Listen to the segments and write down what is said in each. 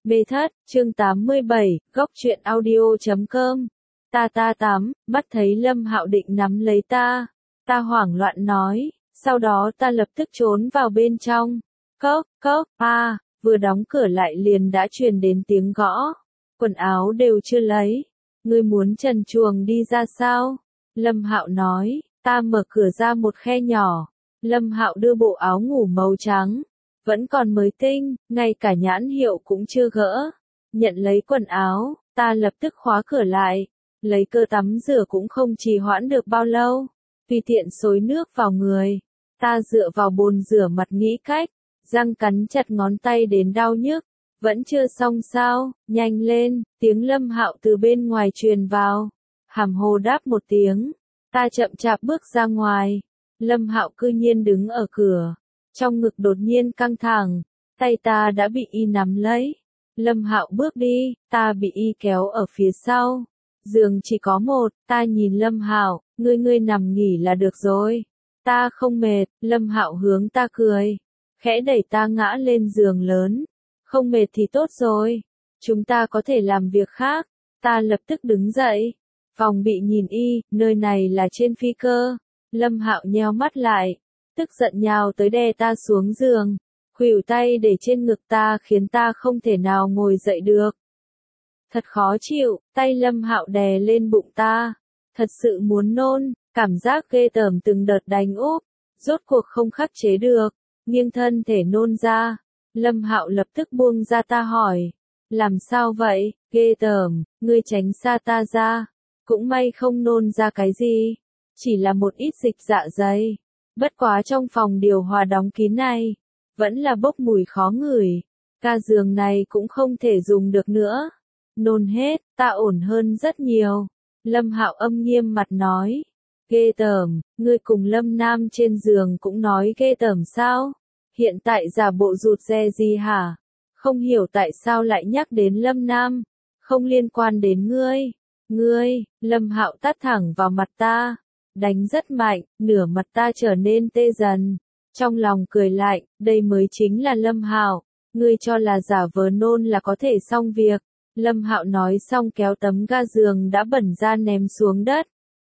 Mê thất, chương 87, góc truyện audio.com. Ta mắt thấy Lâm Hạo định nắm lấy ta hoảng loạn nói, sau đó ta lập tức trốn vào bên trong. Cốc, vừa đóng cửa lại liền đã truyền đến tiếng gõ. Quần áo đều chưa lấy, ngươi muốn trần truồng đi ra sao? Lâm Hạo nói, ta mở cửa ra một khe nhỏ. Lâm Hạo đưa bộ áo ngủ màu trắng, vẫn còn mới tinh, ngay cả nhãn hiệu cũng chưa gỡ. Nhận lấy quần áo, ta lập tức khóa cửa lại, lấy cơ tắm rửa cũng không trì hoãn được bao lâu. Tùy tiện xối nước vào người, ta dựa vào bồn rửa mặt nghĩ cách, răng cắn chặt ngón tay đến đau nhức. Vẫn chưa xong sao, nhanh lên, tiếng Lâm Hạo từ bên ngoài truyền vào. Hàm hồ đáp một tiếng, ta chậm chạp bước ra ngoài. Lâm Hạo cư nhiên đứng ở cửa, trong ngực đột nhiên căng thẳng, tay ta đã bị y nắm lấy. Lâm Hạo bước đi, ta bị y kéo ở phía sau. Giường chỉ có một, ta nhìn Lâm Hạo, ngươi nằm nghỉ là được rồi. Ta không mệt, Lâm Hạo hướng ta cười, khẽ đẩy ta ngã lên giường lớn. Không mệt thì tốt rồi, chúng ta có thể làm việc khác. Ta lập tức đứng dậy, phòng bị nhìn y, nơi này là trên phi cơ. Lâm Hạo nheo mắt lại, tức giận nhào tới đè ta xuống giường, khuỷu tay để trên ngực ta khiến ta không thể nào ngồi dậy được. Thật khó chịu, tay Lâm Hạo đè lên bụng ta, thật sự muốn nôn, cảm giác ghê tởm từng đợt đánh úp, rốt cuộc không khắc chế được, nghiêng thân thể nôn ra. Lâm Hạo lập tức buông ra ta hỏi, làm sao vậy, ghê tởm, ngươi tránh xa ta ra, cũng may không nôn ra cái gì, chỉ là một ít dịch dạ dày. Bất quá trong phòng điều hòa đóng kín này, vẫn là bốc mùi khó ngửi, ca giường này cũng không thể dùng được nữa. Nôn hết, ta ổn hơn rất nhiều. Lâm Hạo âm nghiêm mặt nói, ghê tởm, ngươi cùng Lâm Nam trên giường cũng nói ghê tởm sao? Hiện tại giả bộ rụt rè gì hả? Không hiểu tại sao lại nhắc đến Lâm Nam, không liên quan đến ngươi, Lâm Hạo tát thẳng vào mặt ta, đánh rất mạnh, nửa mặt ta trở nên tê dần. Trong lòng cười lạnh, đây mới chính là Lâm Hạo, ngươi cho là giả vờ nôn là có thể xong việc. Lâm Hạo nói xong kéo tấm ga giường đã bẩn ra ném xuống đất,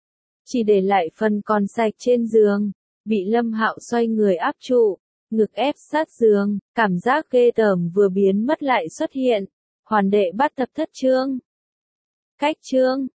chỉ để lại phần còn sạch trên giường, bị Lâm Hạo xoay người áp trụ, ngực ép sát giường, cảm giác ghê tởm vừa biến mất lại xuất hiện. Hoàn đệ bắt tập thất chương. Cách chương